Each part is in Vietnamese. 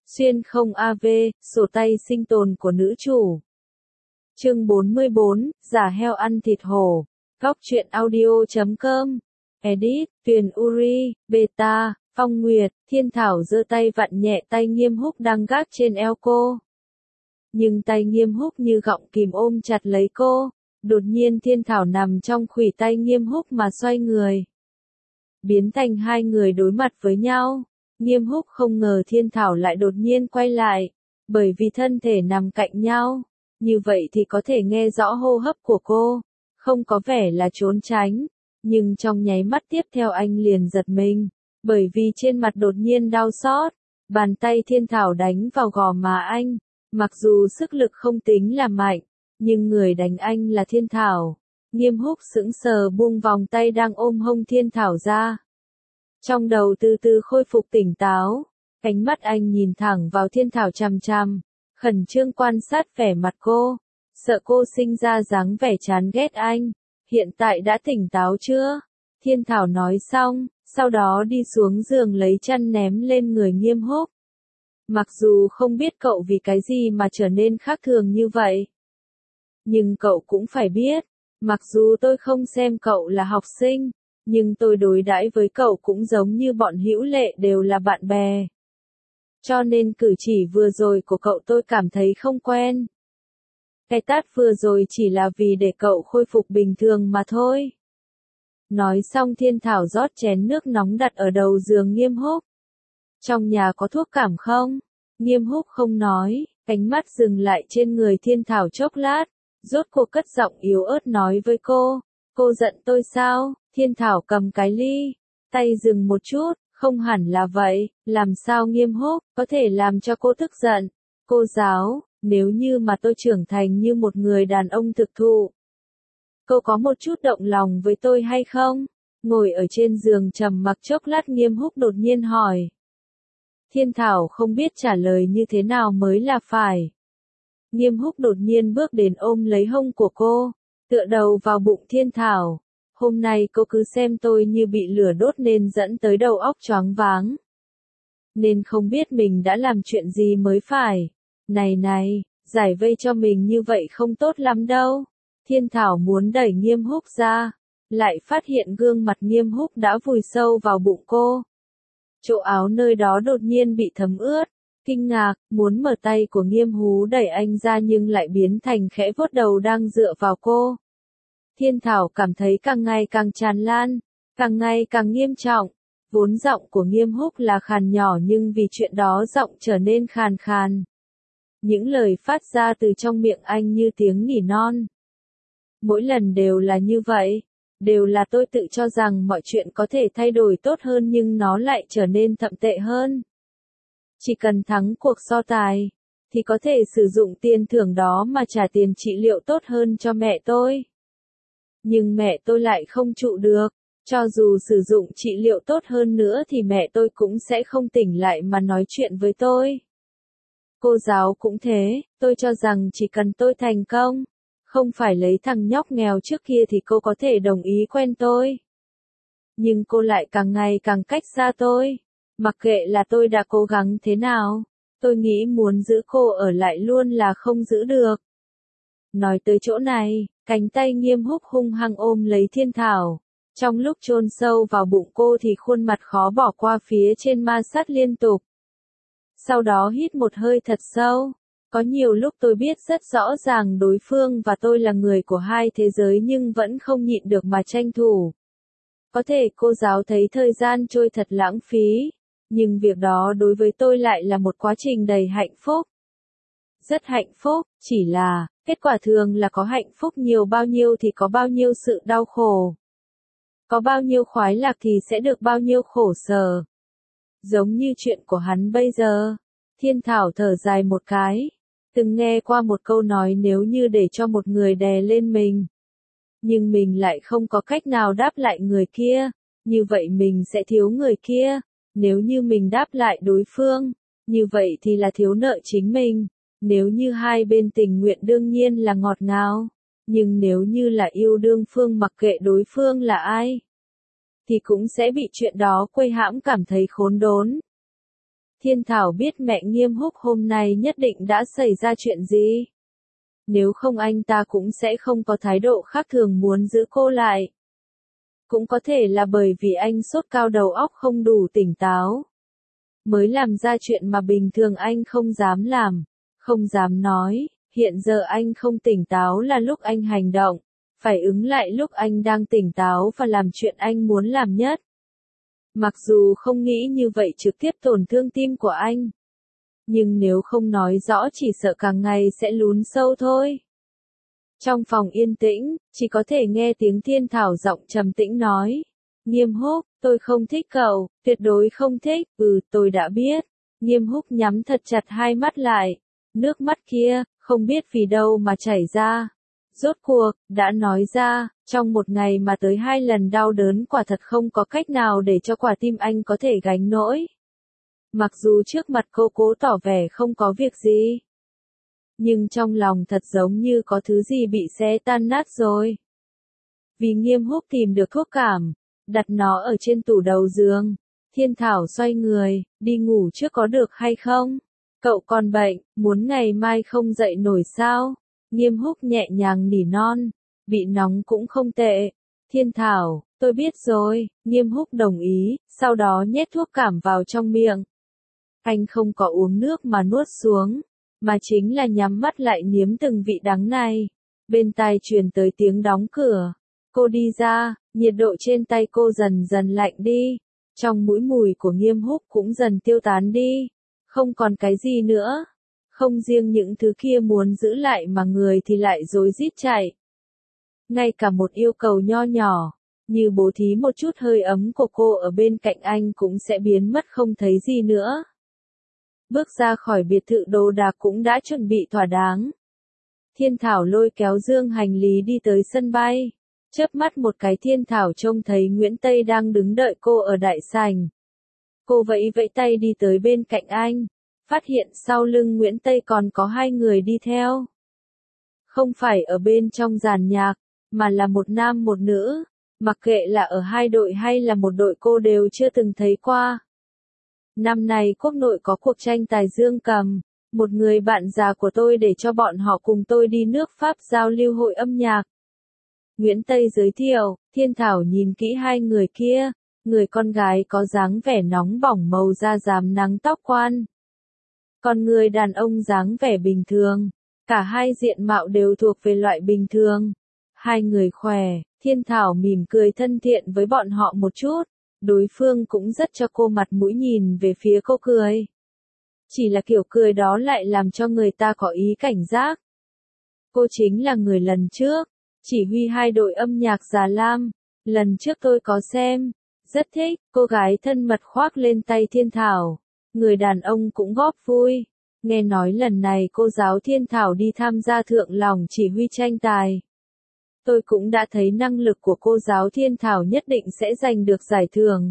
Xuyên không AV, sổ tay sinh tồn của nữ chủ. Chương 44, giả heo ăn thịt hổ. Góc truyện audio.com. Edit, Tuyền Uri, Beta, Phong Nguyệt, Thiên Thảo giơ tay vặn nhẹ tay Nghiêm Húc đang gác trên eo cô. Nhưng tay Nghiêm Húc như gọng kìm ôm chặt lấy cô. Đột nhiên Thiên Thảo nằm trong khuỷu tay Nghiêm Húc mà xoay người. Biến thành hai người đối mặt với nhau. Nghiêm Húc không ngờ Thiên Thảo lại đột nhiên quay lại. Bởi vì thân thể nằm cạnh nhau. Như vậy thì có thể nghe rõ hô hấp của cô. Không có vẻ là trốn tránh. Nhưng trong nháy mắt tiếp theo anh liền giật mình. Bởi vì trên mặt đột nhiên đau xót. Bàn tay Thiên Thảo đánh vào gò má anh. Mặc dù sức lực không tính là mạnh. Nhưng người đánh anh là Thiên Thảo. Nghiêm Húc sững sờ buông vòng tay đang ôm hông Thiên Thảo ra. Trong đầu từ từ khôi phục tỉnh táo. Ánh mắt anh nhìn thẳng vào Thiên Thảo chằm chằm. Khẩn trương quan sát vẻ mặt cô. Sợ cô sinh ra dáng vẻ chán ghét anh. Hiện tại đã tỉnh táo chưa? Thiên Thảo nói xong, sau đó đi xuống giường lấy chăn ném lên người Nghiêm Húc. Mặc dù không biết cậu vì cái gì mà trở nên khác thường như vậy. Nhưng cậu cũng phải biết, mặc dù tôi không xem cậu là học sinh, nhưng tôi đối đãi với cậu cũng giống như bọn hữu lệ đều là bạn bè. Cho nên cử chỉ vừa rồi của cậu tôi cảm thấy không quen. Cái tát vừa rồi chỉ là vì để cậu khôi phục bình thường mà thôi. Nói xong Thiên Thảo rót chén nước nóng đặt ở đầu giường Nghiêm Húc. Trong nhà có thuốc cảm không? Nghiêm Húc không nói, ánh mắt dừng lại trên người Thiên Thảo chốc lát. Rốt cuộc cất giọng yếu ớt nói với cô. Cô giận tôi sao? Thiên Thảo cầm cái ly. Tay dừng một chút, không hẳn là vậy. Làm sao Nghiêm Húc có thể làm cho cô tức giận? Cô giáo, nếu như mà tôi trưởng thành như một người đàn ông thực thụ. Cô có một chút động lòng với tôi hay không? Ngồi ở trên giường trầm mặc chốc lát Nghiêm Húc đột nhiên hỏi. Thiên Thảo không biết trả lời như thế nào mới là phải. Nghiêm Húc đột nhiên bước đến ôm lấy hông của cô, tựa đầu vào bụng Thiên Thảo. Hôm nay cô cứ xem tôi như bị lửa đốt nên dẫn tới đầu óc choáng váng. Nên không biết mình đã làm chuyện gì mới phải. Này, giải vây cho mình như vậy không tốt lắm đâu. Thiên Thảo muốn đẩy Nghiêm Húc ra, lại phát hiện gương mặt Nghiêm Húc đã vùi sâu vào bụng cô. Chỗ áo nơi đó đột nhiên bị thấm ướt. Kinh ngạc, muốn mở tay của Nghiêm Hú đẩy anh ra nhưng lại biến thành khẽ vuốt đầu đang dựa vào cô. Thiên Thảo cảm thấy càng ngày càng tràn lan, càng ngày càng nghiêm trọng. Vốn giọng của Nghiêm Húc là khàn nhỏ nhưng vì chuyện đó giọng trở nên khàn khàn. Những lời phát ra từ trong miệng anh như tiếng nỉ non. Mỗi lần đều là như vậy. Đều là tôi tự cho rằng mọi chuyện có thể thay đổi tốt hơn nhưng nó lại trở nên thậm tệ hơn. Chỉ cần thắng cuộc so tài, thì có thể sử dụng tiền thưởng đó mà trả tiền trị liệu tốt hơn cho mẹ tôi. Nhưng mẹ tôi lại không trụ được, cho dù sử dụng trị liệu tốt hơn nữa thì mẹ tôi cũng sẽ không tỉnh lại mà nói chuyện với tôi. Cô giáo cũng thế, tôi cho rằng chỉ cần tôi thành công, không phải lấy thằng nhóc nghèo trước kia thì cô có thể đồng ý quen tôi. Nhưng cô lại càng ngày càng cách xa tôi. Mặc kệ là tôi đã cố gắng thế nào, tôi nghĩ muốn giữ cô ở lại luôn là không giữ được. Nói tới chỗ này, cánh tay Nghiêm Húc hung hăng ôm lấy Thiên Thảo. Trong lúc chôn sâu vào bụng cô thì khuôn mặt khó bỏ qua phía trên ma sát liên tục. Sau đó hít một hơi thật sâu. Có nhiều lúc tôi biết rất rõ ràng đối phương và tôi là người của hai thế giới nhưng vẫn không nhịn được mà tranh thủ. Có thể cô giáo thấy thời gian trôi thật lãng phí. Nhưng việc đó đối với tôi lại là một quá trình đầy hạnh phúc. Rất hạnh phúc, chỉ là, kết quả thường là có hạnh phúc nhiều bao nhiêu thì có bao nhiêu sự đau khổ. Có bao nhiêu khoái lạc thì sẽ được bao nhiêu khổ sở. Giống như chuyện của hắn bây giờ. Thiên Thảo thở dài một cái. Từng nghe qua một câu nói nếu như để cho một người đè lên mình. Nhưng mình lại không có cách nào đáp lại người kia. Như vậy mình sẽ thiếu người kia. Nếu như mình đáp lại đối phương, như vậy thì là thiếu nợ chính mình. Nếu như hai bên tình nguyện đương nhiên là ngọt ngào. Nhưng nếu như là yêu đương phương mặc kệ đối phương là ai, thì cũng sẽ bị chuyện đó quây hãm cảm thấy khốn đốn. Thiên Thảo biết mẹ Nghiêm Húc hôm nay nhất định đã xảy ra chuyện gì. Nếu không anh ta cũng sẽ không có thái độ khác thường muốn giữ cô lại. Cũng có thể là bởi vì anh sốt cao đầu óc không đủ tỉnh táo. Mới làm ra chuyện mà bình thường anh không dám làm, không dám nói. Hiện giờ anh không tỉnh táo là lúc anh hành động, phải ứng lại lúc anh đang tỉnh táo và làm chuyện anh muốn làm nhất. Mặc dù không nghĩ như vậy trực tiếp tổn thương tim của anh. Nhưng nếu không nói rõ chỉ sợ càng ngày sẽ lún sâu thôi. Trong phòng yên tĩnh, chỉ có thể nghe tiếng Thiên Thảo giọng trầm tĩnh nói. Nghiêm Húc, tôi không thích cậu, tuyệt đối không thích, tôi đã biết. Nghiêm Húc nhắm thật chặt hai mắt lại. Nước mắt kia, không biết vì đâu mà chảy ra. Rốt cuộc, đã nói ra, trong một ngày mà tới 2 lần đau đớn quả thật không có cách nào để cho quả tim anh có thể gánh nổi. Mặc dù trước mặt cô cố tỏ vẻ không có việc gì. Nhưng trong lòng thật giống như có thứ gì bị xé tan nát rồi. Vì Nghiêm Húc tìm được thuốc cảm, đặt nó ở trên tủ đầu giường. Thiên Thảo xoay người, đi ngủ trước có được hay không? Cậu còn bệnh, muốn ngày mai không dậy nổi sao? Nghiêm Húc nhẹ nhàng nỉ non, bị nóng cũng không tệ. Thiên Thảo, tôi biết rồi, Nghiêm Húc đồng ý, sau đó nhét thuốc cảm vào trong miệng. Anh không có uống nước mà nuốt xuống, mà chính là nhắm mắt lại nếm từng vị đắng này. Bên tai truyền tới tiếng đóng cửa. Cô đi ra, nhiệt độ trên tay cô dần dần lạnh đi. Trong mũi mùi của Nghiêm Húc cũng dần tiêu tán đi. Không còn cái gì nữa. Không riêng những thứ kia muốn giữ lại mà người thì lại rối rít chạy. Ngay cả một yêu cầu nho nhỏ, như bố thí một chút hơi ấm của cô ở bên cạnh anh cũng sẽ biến mất không thấy gì nữa. Bước ra khỏi biệt thự đồ đạc cũng đã chuẩn bị thỏa đáng. Thiên Thảo lôi kéo dương hành lý đi tới sân bay. Chớp mắt một cái Thiên Thảo trông thấy Nguyễn Tây đang đứng đợi cô ở đại sảnh. Cô vẫy vẫy tay đi tới bên cạnh anh. Phát hiện sau lưng Nguyễn Tây còn có 2 người đi theo. Không phải ở bên trong dàn nhạc, mà là một nam một nữ. Mặc kệ là ở 2 đội hay là một đội cô đều chưa từng thấy qua. Năm nay quốc nội có cuộc tranh tài dương cầm. Một người bạn già của tôi để cho bọn họ cùng tôi đi nước Pháp giao lưu hội âm nhạc. Nguyễn Tây giới thiệu, Thiên Thảo nhìn kỹ 2 người kia. Người con gái có dáng vẻ nóng bỏng màu da rám nắng tóc quan. Còn người đàn ông dáng vẻ bình thường. Cả hai diện mạo đều thuộc về loại bình thường. 2 người khỏe, Thiên Thảo mỉm cười thân thiện với bọn họ một chút. Đối phương cũng rất cho cô mặt mũi nhìn về phía cô cười. Chỉ là kiểu cười đó lại làm cho người ta có ý cảnh giác. Cô chính là người lần trước, chỉ huy 2 đội âm nhạc Già Lam. Lần trước tôi có xem, rất thích, cô gái thân mật khoác lên tay Thiên Thảo. Người đàn ông cũng góp vui. Nghe nói lần này cô giáo Thiên Thảo đi tham gia thượng lòng chỉ huy tranh tài. Tôi cũng đã thấy năng lực của cô giáo Thiên Thảo nhất định sẽ giành được giải thưởng.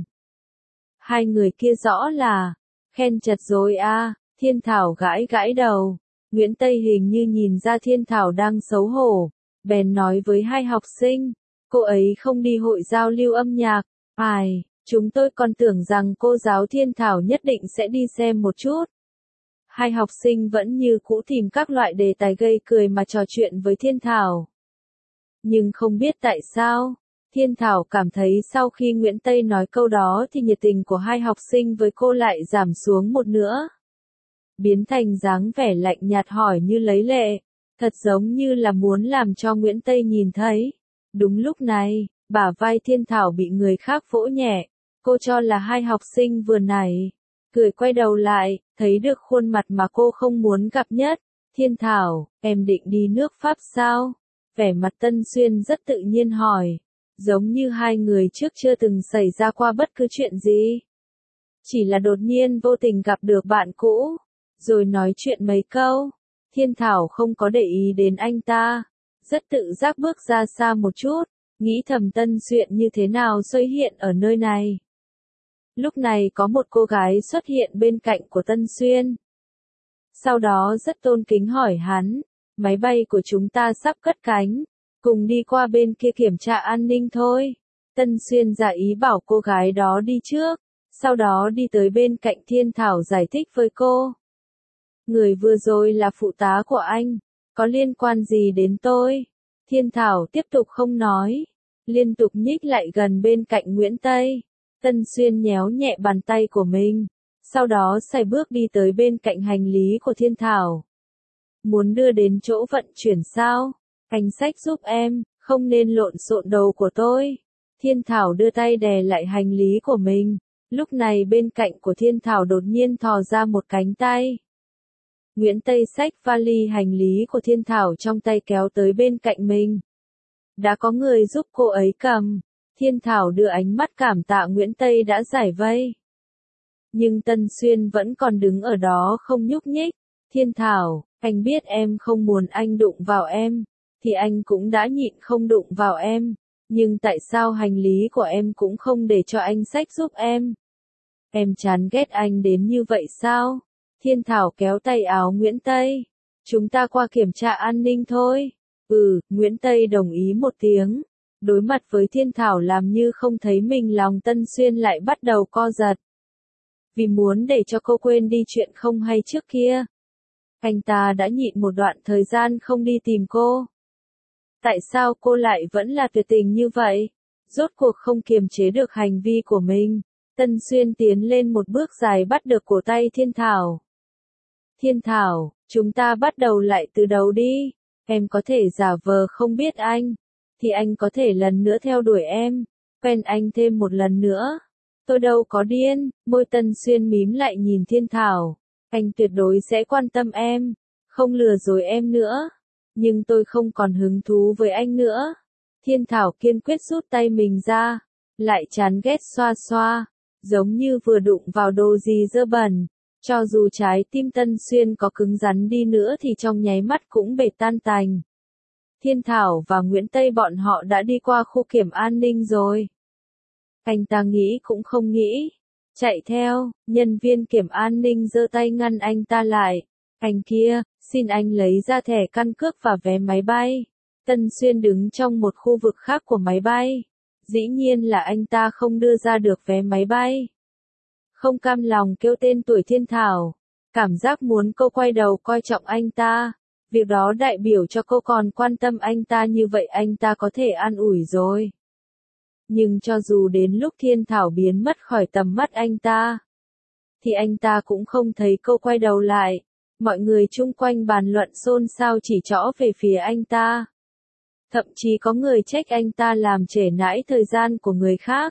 2 người kia rõ là, khen chật rồi a. Thiên Thảo gãi gãi đầu. Nguyễn Tây hình như nhìn ra Thiên Thảo đang xấu hổ. Bèn nói với 2 học sinh, cô ấy không đi hội giao lưu âm nhạc. Ai, chúng tôi còn tưởng rằng cô giáo Thiên Thảo nhất định sẽ đi xem một chút. 2 học sinh vẫn như cũ tìm các loại đề tài gây cười mà trò chuyện với Thiên Thảo. Nhưng không biết tại sao, Thiên Thảo cảm thấy sau khi Nguyễn Tây nói câu đó thì nhiệt tình của 2 học sinh với cô lại giảm xuống một nữa. Biến thành dáng vẻ lạnh nhạt hỏi như lấy lệ, thật giống như là muốn làm cho Nguyễn Tây nhìn thấy. Đúng lúc này, bả vai Thiên Thảo bị người khác vỗ nhẹ, cô cho là 2 học sinh vừa nãy. Cười quay đầu lại, thấy được khuôn mặt mà cô không muốn gặp nhất. Thiên Thảo, em định đi nước Pháp sao? Vẻ mặt Tân Xuyên rất tự nhiên hỏi. Giống như 2 người trước chưa từng xảy ra qua bất cứ chuyện gì. Chỉ là đột nhiên vô tình gặp được bạn cũ. Rồi nói chuyện mấy câu. Thiên Thảo không có để ý đến anh ta. Rất tự giác bước ra xa một chút. Nghĩ thầm Tân Xuyên như thế nào xuất hiện ở nơi này. Lúc này có một cô gái xuất hiện bên cạnh của Tân Xuyên. Sau đó rất tôn kính hỏi hắn, máy bay của chúng ta sắp cất cánh, cùng đi qua bên kia kiểm tra an ninh thôi. Tân Xuyên giả ý bảo cô gái đó đi trước, sau đó đi tới bên cạnh Thiên Thảo giải thích với cô. Người vừa rồi là phụ tá của anh, có liên quan gì đến tôi? Thiên Thảo tiếp tục không nói, liên tục nhích lại gần bên cạnh Nguyễn Tây. Tân Xuyên nhéo nhẹ bàn tay của mình, sau đó sải bước đi tới bên cạnh hành lý của Thiên Thảo. Muốn đưa đến chỗ vận chuyển sao? Anh xách giúp em, không nên lộn xộn đầu của tôi. Thiên Thảo đưa tay đè lại hành lý của mình. Lúc này bên cạnh của Thiên Thảo đột nhiên thò ra một cánh tay. Nguyễn Tây xách vali hành lý của Thiên Thảo trong tay kéo tới bên cạnh mình. Đã có người giúp cô ấy cầm. Thiên Thảo đưa ánh mắt cảm tạ Nguyễn Tây đã giải vây. Nhưng Tân Xuyên vẫn còn đứng ở đó không nhúc nhích. Thiên Thảo, anh biết em không muốn anh đụng vào em, thì anh cũng đã nhịn không đụng vào em. Nhưng tại sao hành lý của em cũng không để cho anh xách giúp em? Em chán ghét anh đến như vậy sao? Thiên Thảo kéo tay áo Nguyễn Tây. Chúng ta qua kiểm tra an ninh thôi. Nguyễn Tây đồng ý một tiếng. Đối mặt với Thiên Thảo làm như không thấy mình, lòng Tân Xuyên lại bắt đầu co giật. Vì muốn để cho cô quên đi chuyện không hay trước kia. Anh ta đã nhịn một đoạn thời gian không đi tìm cô. Tại sao cô lại vẫn là tuyệt tình như vậy? Rốt cuộc không kiềm chế được hành vi của mình. Tân Xuyên tiến lên một bước dài bắt được cổ tay Thiên Thảo. Thiên Thảo, chúng ta bắt đầu lại từ đầu đi. Em có thể giả vờ không biết anh. Thì anh có thể lần nữa theo đuổi em. Quen anh thêm một lần nữa. Tôi đâu có điên. Môi Tân Xuyên mím lại nhìn Thiên Thảo. Anh tuyệt đối sẽ quan tâm em. Không lừa dối em nữa. Nhưng tôi không còn hứng thú với anh nữa. Thiên Thảo kiên quyết rút tay mình ra. Lại chán ghét xoa xoa. Giống như vừa đụng vào đồ gì dơ bẩn. Cho dù trái tim Tân Xuyên có cứng rắn đi nữa thì trong nháy mắt cũng bể tan tành. Thiên Thảo và Nguyễn Tây bọn họ đã đi qua khu kiểm an ninh rồi. Anh ta nghĩ cũng không nghĩ. Chạy theo, nhân viên kiểm an ninh giơ tay ngăn anh ta lại. Anh kia, xin anh lấy ra thẻ căn cước và vé máy bay. Tân Xuyên đứng trong một khu vực khác của máy bay. Dĩ nhiên là anh ta không đưa ra được vé máy bay. Không cam lòng kêu tên tuổi Thiên Thảo. Cảm giác muốn cô quay đầu coi trọng anh ta. Việc đó đại biểu cho cô còn quan tâm anh ta, như vậy anh ta có thể an ủi rồi. Nhưng cho dù đến lúc Thiên Thảo biến mất khỏi tầm mắt anh ta, thì anh ta cũng không thấy cô quay đầu lại. Mọi người chung quanh bàn luận xôn xao chỉ trỏ về phía anh ta. Thậm chí có người trách anh ta làm trễ nải thời gian của người khác.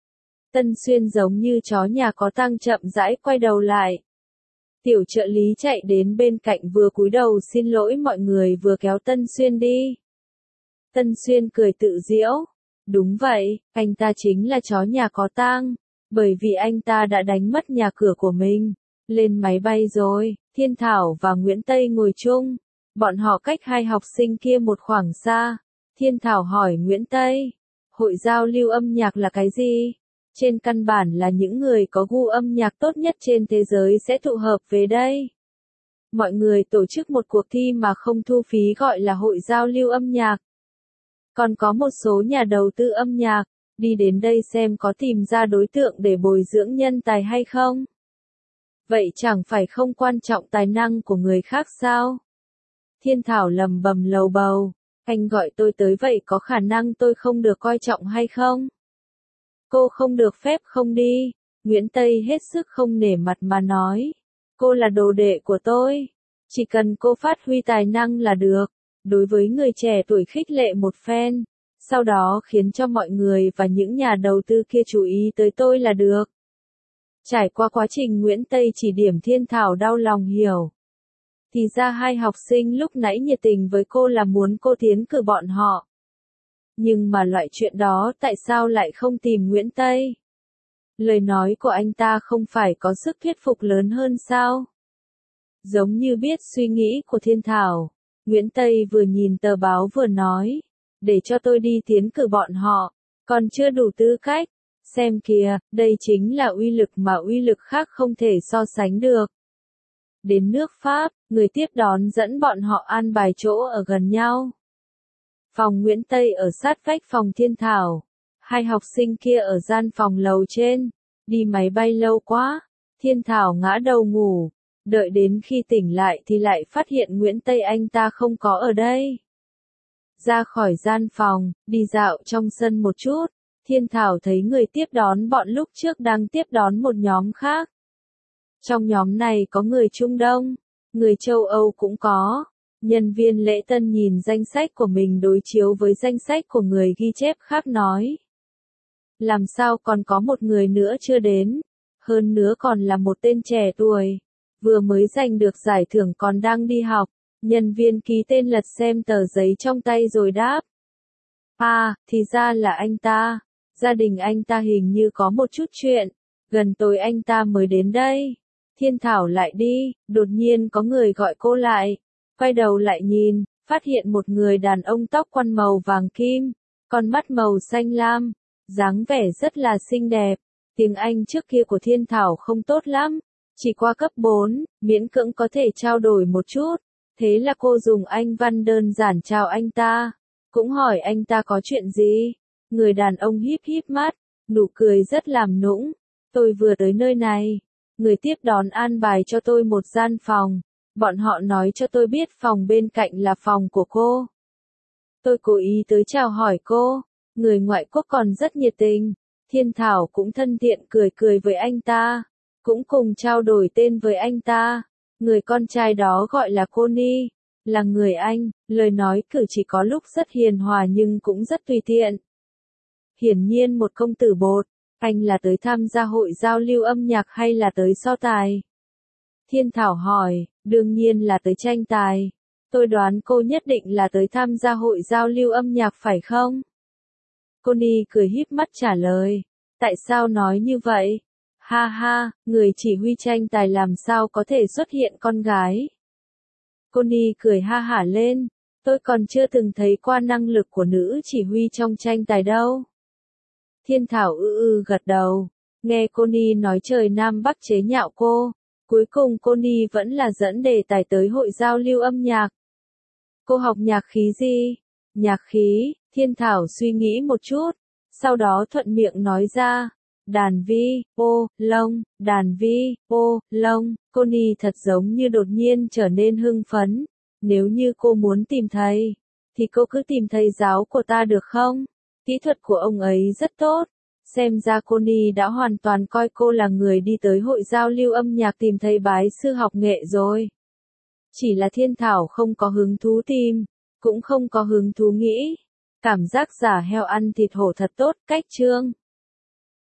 Tân Xuyên giống như chó nhà có tang chậm rãi quay đầu lại. Tiểu trợ lý chạy đến bên cạnh vừa cúi đầu xin lỗi mọi người vừa kéo Tân Xuyên đi. Tân Xuyên cười tự giễu. Đúng vậy, anh ta chính là chó nhà có tang. Bởi vì anh ta đã đánh mất nhà cửa của mình. Lên máy bay rồi, Thiên Thảo và Nguyễn Tây ngồi chung. Bọn họ cách hai học sinh kia một khoảng xa. Thiên Thảo hỏi Nguyễn Tây. Hội giao lưu âm nhạc là cái gì? Trên căn bản là những người có gu âm nhạc tốt nhất trên thế giới sẽ tụ hợp về đây. Mọi người tổ chức một cuộc thi mà không thu phí gọi là hội giao lưu âm nhạc. Còn có một số nhà đầu tư âm nhạc, đi đến đây xem có tìm ra đối tượng để bồi dưỡng nhân tài hay không. Vậy chẳng phải không quan trọng tài năng của người khác sao? Thiên Thảo lầm bầm lầu bầu, anh gọi tôi tới vậy có khả năng tôi không được coi trọng hay không? Cô không được phép không đi. Nguyễn Tây hết sức không nể mặt mà nói. Cô là đồ đệ của tôi. Chỉ cần cô phát huy tài năng là được. Đối với người trẻ tuổi khích lệ một phen. Sau đó khiến cho mọi người và những nhà đầu tư kia chú ý tới tôi là được. Trải qua quá trình Nguyễn Tây chỉ điểm, Thiên Thảo đau lòng hiểu. Thì ra hai học sinh lúc nãy nhiệt tình với cô là muốn cô tiến cử bọn họ. Nhưng mà loại chuyện đó tại sao lại không tìm Nguyễn Tây? Lời nói của anh ta không phải có sức thuyết phục lớn hơn sao? Giống như biết suy nghĩ của Thiên Thảo, Nguyễn Tây vừa nhìn tờ báo vừa nói, để cho tôi đi tiến cử bọn họ, còn chưa đủ tư cách. Xem kìa, đây chính là uy lực mà uy lực khác không thể so sánh được. Đến nước Pháp, người tiếp đón dẫn bọn họ an bài chỗ ở gần nhau. Phòng Nguyễn Tây ở sát vách phòng Thiên Thảo. Hai học sinh kia ở gian phòng lầu trên. đi máy bay lâu quá. Thiên Thảo ngã đầu ngủ, đợi đến khi tỉnh lại thì lại phát hiện Nguyễn Tây Anh ta không có ở đây. Ra khỏi gian phòng, đi dạo trong sân một chút, Thiên Thảo thấy người tiếp đón bọn lúc trước đang tiếp đón một nhóm khác. Trong nhóm này có người Trung Đông, người châu Âu cũng có. Nhân viên lễ tân nhìn danh sách của mình đối chiếu với danh sách của người ghi chép khác nói. Làm sao còn có một người nữa chưa đến? Hơn nữa còn là một tên trẻ tuổi, vừa mới giành được giải thưởng còn đang đi học. Nhân viên ký tên lật xem tờ giấy trong tay rồi đáp. À, thì ra là anh ta. Gia đình anh ta hình như có một chút chuyện. Gần tối anh ta mới đến đây. Thiên Thảo lại đi, đột nhiên có người gọi cô lại. Quay đầu lại nhìn, phát hiện một người đàn ông tóc quăn màu vàng kim, con mắt màu xanh lam, dáng vẻ rất là xinh đẹp. Tiếng Anh trước kia của Thiên Thảo không tốt lắm, chỉ qua cấp 4, miễn cưỡng có thể trao đổi một chút. Thế là cô dùng Anh văn đơn giản chào anh ta, cũng hỏi anh ta có chuyện gì. Người đàn ông híp híp mắt, nụ cười rất làm nũng. Tôi vừa tới nơi này, người tiếp đón an bài cho tôi một gian phòng. Bọn họ nói cho tôi biết phòng bên cạnh là phòng của cô. Tôi cố ý tới chào hỏi cô. Người ngoại quốc còn rất nhiệt tình. Thiên Thảo cũng thân thiện cười cười với anh ta, cũng cùng trao đổi tên với anh ta. Người con trai đó gọi là Connie, là người Anh, lời nói cử chỉ có lúc rất hiền hòa nhưng cũng rất tùy tiện. Hiển nhiên một công tử bột, anh là tới tham gia hội giao lưu âm nhạc hay là tới so tài? Thiên Thảo hỏi, đương nhiên là tới tranh tài. Tôi đoán cô nhất định là tới tham gia hội giao lưu âm nhạc phải không? Connie cười híp mắt trả lời, tại sao nói như vậy? Ha ha, người chỉ huy tranh tài làm sao có thể xuất hiện con gái? Connie cười ha hả lên, tôi còn chưa từng thấy qua năng lực của nữ chỉ huy trong tranh tài đâu. Thiên Thảo gật đầu, nghe Connie nói trời Nam Bắc chế nhạo cô, cuối cùng Connie vẫn là dẫn đề tài tới hội giao lưu âm nhạc. Cô học nhạc khí gì? Nhạc khí, Thiên Thảo suy nghĩ một chút, sau đó thuận miệng nói ra. Đàn vi, ô, lông, đàn vi, ô, lông. Connie thật giống như đột nhiên trở nên hưng phấn. Nếu như cô muốn tìm thầy, thì cô cứ tìm thầy giáo của ta được không? Kỹ thuật của ông ấy rất tốt. Xem ra Connie đã hoàn toàn coi cô là người đi tới hội giao lưu âm nhạc tìm thầy bái sư học nghệ rồi. Chỉ là Thiên Thảo không có hứng thú tìm, cũng không có hứng thú nghĩ. Cảm giác giả heo ăn thịt hổ thật tốt, cách chương.